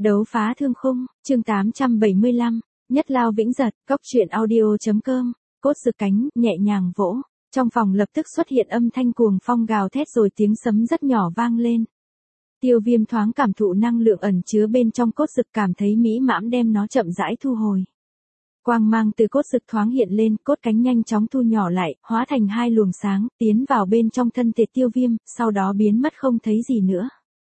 Đấu phá thương khung, chương 875, nhất lao vĩnh giật, cóc truyện audio.com, cốt rực cánh, nhẹ nhàng vỗ. Trong phòng lập tức xuất hiện âm thanh cuồng phong gào thét rồi tiếng sấm rất nhỏ vang lên. Tiêu Viêm thoáng cảm thụ năng lượng ẩn chứa bên trong cốt rực, cảm thấy mỹ mãn đem nó chậm rãi thu hồi. Quang mang từ cốt rực thoáng hiện lên, cốt cánh nhanh chóng thu nhỏ lại, hóa thành hai luồng sáng, tiến vào bên trong thân thể Tiêu Viêm, sau đó biến mất không thấy gì nữa.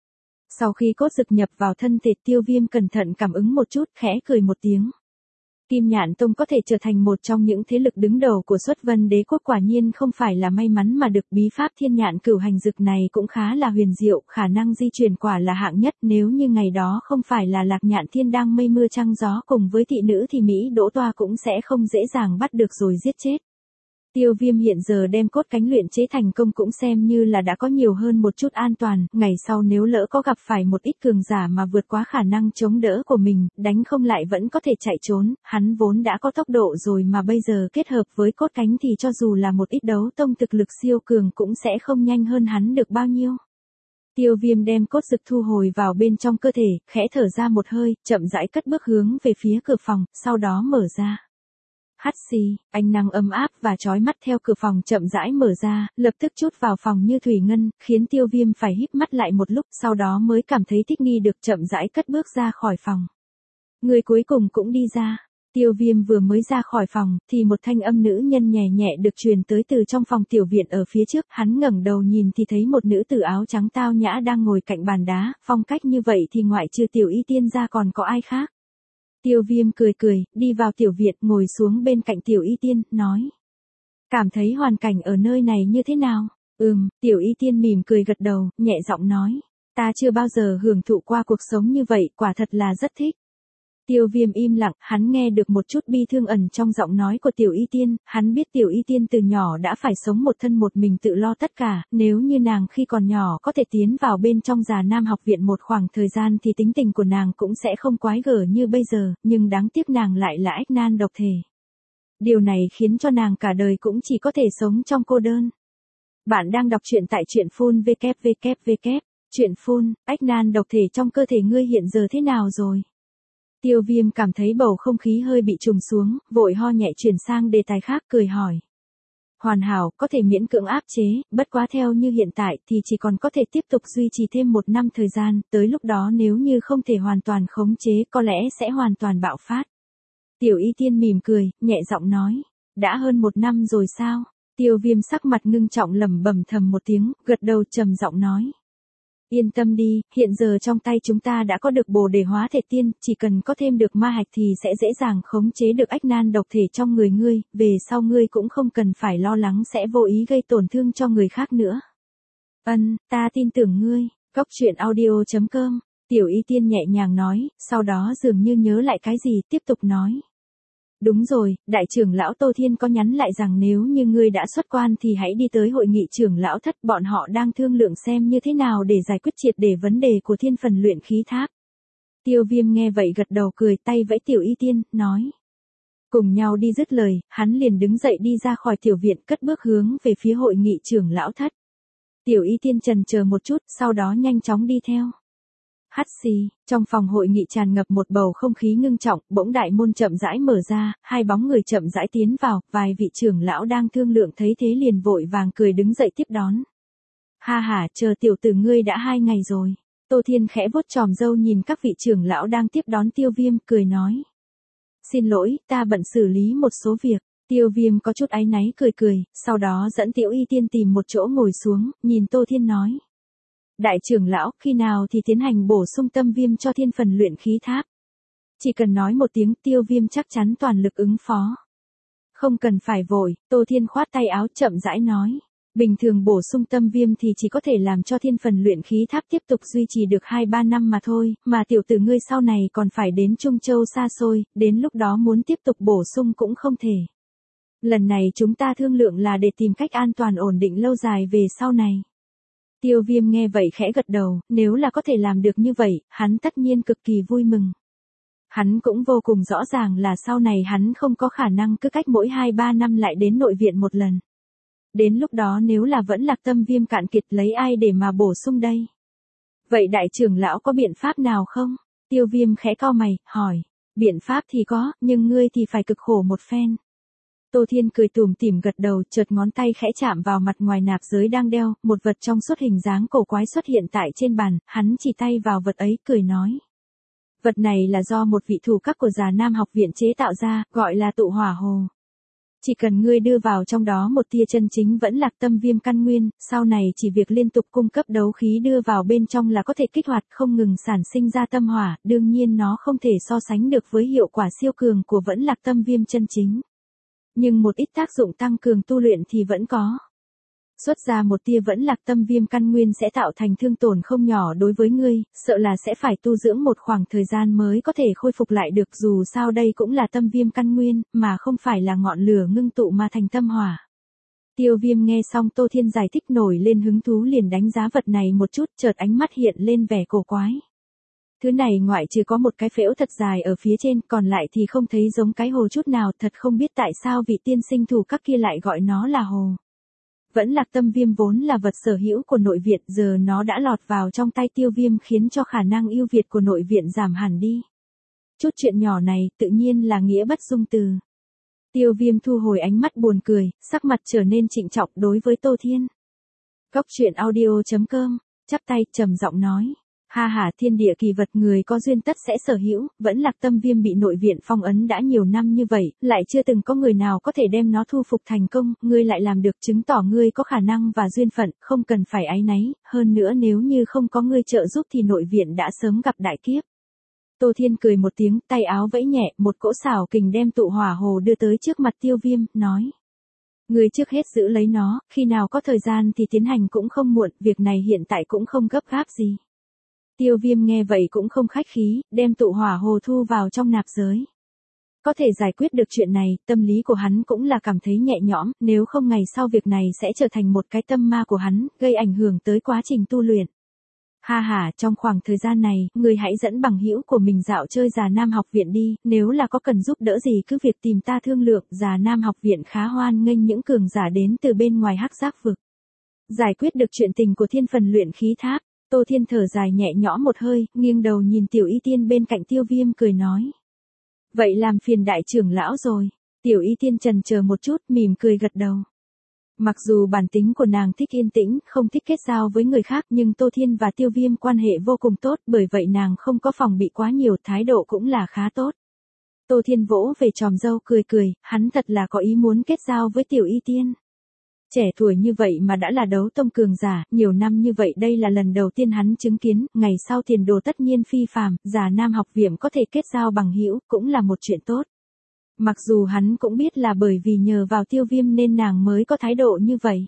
Sau khi cốt rực nhập vào thân thể Tiêu Viêm cẩn thận cảm ứng một chút, khẽ cười một tiếng. Kim Nhạn Tông có thể trở thành một trong những thế lực đứng đầu của Xuất Vân Đế quốc quả nhiên không phải là may mắn mà được, bí pháp Thiên Nhạn Cửu Hành Dực này cũng khá là huyền diệu, khả năng di chuyển quả là hạng nhất, nếu như ngày đó không phải là Lạc Nhạn Thiên đang mây mưa trăng gió cùng với thị nữ thì Mỹ Đỗ Toa cũng sẽ không dễ dàng bắt được rồi giết chết. Tiêu Viêm hiện giờ đem cốt cánh luyện chế thành công cũng xem như là đã có nhiều hơn một chút an toàn, ngày sau nếu lỡ có gặp phải một ít cường giả mà vượt quá khả năng chống đỡ của mình, đánh không lại vẫn có thể chạy trốn, hắn vốn đã có tốc độ rồi mà bây giờ kết hợp với cốt cánh thì cho dù là một ít đấu tông thực lực siêu cường cũng sẽ không nhanh hơn hắn được bao nhiêu. Tiêu Viêm đem cốt rực thu hồi vào bên trong cơ thể, khẽ thở ra một hơi, chậm rãi cất bước hướng về phía cửa phòng, sau đó mở ra. Hắt xì, ánh nắng ấm áp và chói mắt theo cửa phòng chậm rãi mở ra, lập tức chút vào phòng như thủy ngân, khiến Tiêu Viêm phải híp mắt lại một lúc, sau đó mới cảm thấy thích nghi được chậm rãi cất bước ra khỏi phòng. Người cuối cùng cũng đi ra. Tiêu Viêm vừa mới ra khỏi phòng, thì một thanh âm nữ nhân nhẹ nhẹ được truyền tới từ trong phòng tiểu viện ở phía trước, hắn ngẩng đầu nhìn thì thấy một nữ tử áo trắng tao nhã đang ngồi cạnh bàn đá, phong cách như vậy thì ngoại trừ Tiểu Y Tiên ra còn có ai khác. Tiêu Viêm cười cười, đi vào tiểu viện, ngồi xuống bên cạnh Tiểu Y Tiên, nói. Cảm thấy hoàn cảnh ở nơi này như thế nào? Tiểu Y Tiên mỉm cười gật đầu, nhẹ giọng nói. Ta chưa bao giờ hưởng thụ qua cuộc sống như vậy, quả thật là rất thích. Tiêu Viêm im lặng, hắn nghe được một chút bi thương ẩn trong giọng nói của Tiểu Y Tiên, hắn biết Tiểu Y Tiên từ nhỏ đã phải sống một thân một mình tự lo tất cả, nếu như nàng khi còn nhỏ có thể tiến vào bên trong Già Nam học viện một khoảng thời gian thì tính tình của nàng cũng sẽ không quái gở như bây giờ, nhưng đáng tiếc nàng lại là ách nan độc thể. Điều này khiến cho nàng cả đời cũng chỉ có thể sống trong cô đơn. Bạn đang đọc truyện tại truyện phun www. Truyện phun, ách nan độc thể trong cơ thể ngươi hiện giờ thế nào rồi? Tiêu Viêm cảm thấy bầu không khí hơi bị trùng xuống, vội ho nhẹ chuyển sang đề tài khác, cười hỏi. Hoàn hảo, có thể miễn cưỡng áp chế, bất quá theo như hiện tại thì chỉ còn có thể tiếp tục duy trì thêm 1 năm thời gian, tới lúc đó nếu như không thể hoàn toàn khống chế có lẽ sẽ hoàn toàn bạo phát. Tiểu Y Tiên mỉm cười, nhẹ giọng nói. Đã hơn 1 năm rồi sao? Tiêu Viêm sắc mặt ngưng trọng lẩm bẩm thầm một tiếng, gật đầu trầm giọng nói. Yên tâm đi, hiện giờ trong tay chúng ta đã có được Bồ Đề Hóa Thể Tiên, chỉ cần có thêm được ma hạch thì sẽ dễ dàng khống chế được ách nan độc thể trong người ngươi, về sau ngươi cũng không cần phải lo lắng sẽ vô ý gây tổn thương cho người khác nữa. Ta tin tưởng ngươi, cóc truyện audio.com, Tiểu Y Tiên nhẹ nhàng nói, sau đó dường như nhớ lại cái gì, tiếp tục nói. Đúng rồi, đại trưởng lão Tô Thiên có nhắn lại rằng nếu như ngươi đã xuất quan thì hãy đi tới hội nghị trưởng lão thất, bọn họ đang thương lượng xem như thế nào để giải quyết triệt để vấn đề của thiên phần luyện khí tháp. Tiêu Viêm nghe vậy gật đầu cười, tay vẫy Tiểu Y Tiên, nói. Cùng nhau đi dứt lời, hắn liền đứng dậy đi ra khỏi tiểu viện, cất bước hướng về phía hội nghị trưởng lão thất. Tiểu Y Tiên chần chờ một chút, sau đó nhanh chóng đi theo. Hắt xì, trong phòng hội nghị tràn ngập một bầu không khí ngưng trọng, bỗng đại môn chậm rãi mở ra, hai bóng người chậm rãi tiến vào, vài vị trưởng lão đang thương lượng thấy thế liền vội vàng cười đứng dậy tiếp đón. Ha ha, chờ tiểu tử ngươi đã 2 ngày rồi. Tô Thiên khẽ vuốt chòm râu nhìn các vị trưởng lão đang tiếp đón Tiêu Viêm, cười nói. Xin lỗi, ta bận xử lý một số việc. Tiêu Viêm có chút áy náy cười cười, sau đó dẫn Tiểu Y Tiên tìm một chỗ ngồi xuống, nhìn Tô Thiên nói. Đại trưởng lão, khi nào thì tiến hành bổ sung tâm viêm cho thiên phần luyện khí tháp? Chỉ cần nói một tiếng, Tiêu Viêm chắc chắn toàn lực ứng phó. Không cần phải vội, Tô Thiên khoát tay áo chậm rãi nói. Bình thường bổ sung tâm viêm thì chỉ có thể làm cho thiên phần luyện khí tháp tiếp tục duy trì được 2-3 năm mà thôi, mà tiểu tử ngươi sau này còn phải đến Trung Châu xa xôi, đến lúc đó muốn tiếp tục bổ sung cũng không thể. Lần này chúng ta thương lượng là để tìm cách an toàn ổn định lâu dài về sau này. Tiêu Viêm nghe vậy khẽ gật đầu, nếu là có thể làm được như vậy, hắn tất nhiên cực kỳ vui mừng. Hắn cũng vô cùng rõ ràng là sau này hắn không có khả năng cứ cách mỗi 2-3 năm lại đến nội viện một lần. Đến lúc đó nếu là vẫn lạc tâm viêm cạn kiệt lấy ai để mà bổ sung đây? Vậy đại trưởng lão có biện pháp nào không? Tiêu Viêm khẽ cau mày, hỏi. Biện pháp thì có, nhưng ngươi thì phải cực khổ một phen. Tô Thiên cười tủm tỉm gật đầu, chợt ngón tay khẽ chạm vào mặt ngoài nạp giới đang đeo, một vật trong suốt hình dáng cổ quái xuất hiện tại trên bàn, hắn chỉ tay vào vật ấy, cười nói. Vật này là do một vị thủ cấp của Già Nam học viện chế tạo ra, gọi là tụ hỏa hồ. Chỉ cần ngươi đưa vào trong đó một tia chân chính vẫn lạc tâm viêm căn nguyên, sau này chỉ việc liên tục cung cấp đấu khí đưa vào bên trong là có thể kích hoạt không ngừng sản sinh ra tâm hỏa, đương nhiên nó không thể so sánh được với hiệu quả siêu cường của vẫn lạc tâm viêm chân chính. Nhưng một ít tác dụng tăng cường tu luyện thì vẫn có. Xuất ra một tia vẫn lạc tâm viêm căn nguyên sẽ tạo thành thương tổn không nhỏ đối với ngươi, sợ là sẽ phải tu dưỡng một khoảng thời gian mới có thể khôi phục lại được, dù sao đây cũng là tâm viêm căn nguyên, mà không phải là ngọn lửa ngưng tụ mà thành tâm hỏa. Tiêu Viêm nghe xong Tô Thiên giải thích nổi lên hứng thú liền đánh giá vật này một chút, chợt ánh mắt hiện lên vẻ cổ quái. Thứ này ngoại trừ có một cái phễu thật dài ở phía trên, còn lại thì không thấy giống cái hồ chút nào, thật không biết tại sao vị tiên sinh thủ các kia lại gọi nó là hồ. Vẫn lạc tâm viêm vốn là vật sở hữu của nội viện, giờ nó đã lọt vào trong tay Tiêu Viêm khiến cho khả năng ưu việt của nội viện giảm hẳn đi. Chút chuyện nhỏ này tự nhiên là nghĩa bất dung từ. Tiêu Viêm thu hồi ánh mắt buồn cười, sắc mặt trở nên trịnh trọng đối với Tô Thiên. Cốc truyện audio.com, chắp tay trầm giọng nói. Ha ha, thiên địa kỳ vật người có duyên tất sẽ sở hữu, vẫn lạc tâm viêm bị nội viện phong ấn đã nhiều năm như vậy, lại chưa từng có người nào có thể đem nó thu phục thành công, ngươi lại làm được chứng tỏ ngươi có khả năng và duyên phận, không cần phải áy náy, hơn nữa nếu như không có ngươi trợ giúp thì nội viện đã sớm gặp đại kiếp. Tô Thiên cười một tiếng, tay áo vẫy nhẹ, một cỗ xảo kình đem tụ hỏa hồ đưa tới trước mặt Tiêu Viêm, nói. Ngươi trước hết giữ lấy nó, khi nào có thời gian thì tiến hành cũng không muộn, việc này hiện tại cũng không gấp gáp gì. Tiêu Viêm nghe vậy cũng không khách khí, đem tụ hỏa hồ thu vào trong nạp giới. Có thể giải quyết được chuyện này, tâm lý của hắn cũng là cảm thấy nhẹ nhõm, nếu không ngày sau việc này sẽ trở thành một cái tâm ma của hắn, gây ảnh hưởng tới quá trình tu luyện. Ha ha, trong khoảng thời gian này, ngươi hãy dẫn bằng hữu của mình dạo chơi Già Nam học viện đi, nếu là có cần giúp đỡ gì cứ việc tìm ta thương lượng, Già Nam học viện khá hoan nghênh những cường giả đến từ bên ngoài hắc giác vực. Giải quyết được chuyện tình của thiên phần luyện khí tháp. Tô Thiên thở dài nhẹ nhõm một hơi, nghiêng đầu nhìn Tiểu Y Tiên bên cạnh Tiêu Viêm cười nói. Vậy làm phiền đại trưởng lão rồi. Tiểu Y Tiên chần chờ một chút, mỉm cười gật đầu. Mặc dù bản tính của nàng thích yên tĩnh, không thích kết giao với người khác, nhưng Tô Thiên và Tiêu Viêm quan hệ vô cùng tốt, bởi vậy nàng không có phòng bị quá nhiều, thái độ cũng là khá tốt. Tô Thiên vỗ về tròm râu cười cười, hắn thật là có ý muốn kết giao với Tiểu Y Tiên. Trẻ tuổi như vậy mà đã là đấu tông cường giả, nhiều năm như vậy đây là lần đầu tiên hắn chứng kiến, ngày sau tiền đồ tất nhiên phi phàm, Già Nam học viện có thể kết giao bằng hữu, cũng là một chuyện tốt. Mặc dù hắn cũng biết là bởi vì nhờ vào Tiêu Viêm nên nàng mới có thái độ như vậy.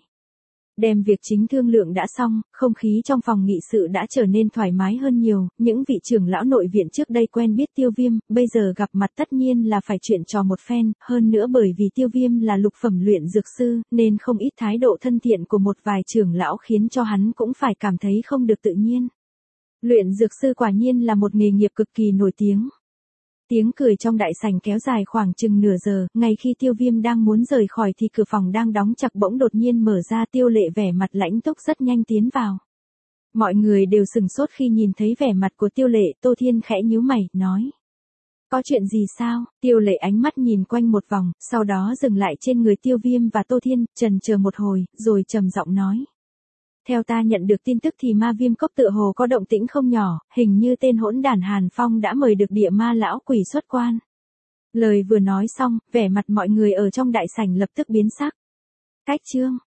Đem việc chính thương lượng đã xong, không khí trong phòng nghị sự đã trở nên thoải mái hơn nhiều, những vị trưởng lão nội viện trước đây quen biết Tiêu Viêm, bây giờ gặp mặt tất nhiên là phải chuyện trò một phen, hơn nữa bởi vì Tiêu Viêm là lục phẩm luyện dược sư, nên không ít thái độ thân thiện của một vài trưởng lão khiến cho hắn cũng phải cảm thấy không được tự nhiên. Luyện dược sư quả nhiên là một nghề nghiệp cực kỳ nổi tiếng. Tiếng cười trong đại sảnh kéo dài khoảng chừng nửa giờ, ngay khi Tiêu Viêm đang muốn rời khỏi thì cửa phòng đang đóng chặt bỗng đột nhiên mở ra, Tiêu Lệ vẻ mặt lãnh túc rất nhanh tiến vào. Mọi người đều sừng sốt khi nhìn thấy vẻ mặt của Tiêu Lệ, Tô Thiên khẽ nhíu mày, nói. Có chuyện gì sao? Tiêu Lệ ánh mắt nhìn quanh một vòng, sau đó dừng lại trên người Tiêu Viêm và Tô Thiên, chần chờ một hồi, rồi trầm giọng nói. Theo ta nhận được tin tức thì ma viêm cốc tựa hồ có động tĩnh không nhỏ, hình như tên hỗn đản Hàn Phong đã mời được địa ma lão quỷ xuất quan. Lời vừa nói xong, vẻ mặt mọi người ở trong đại sảnh lập tức biến sắc. Cách chương.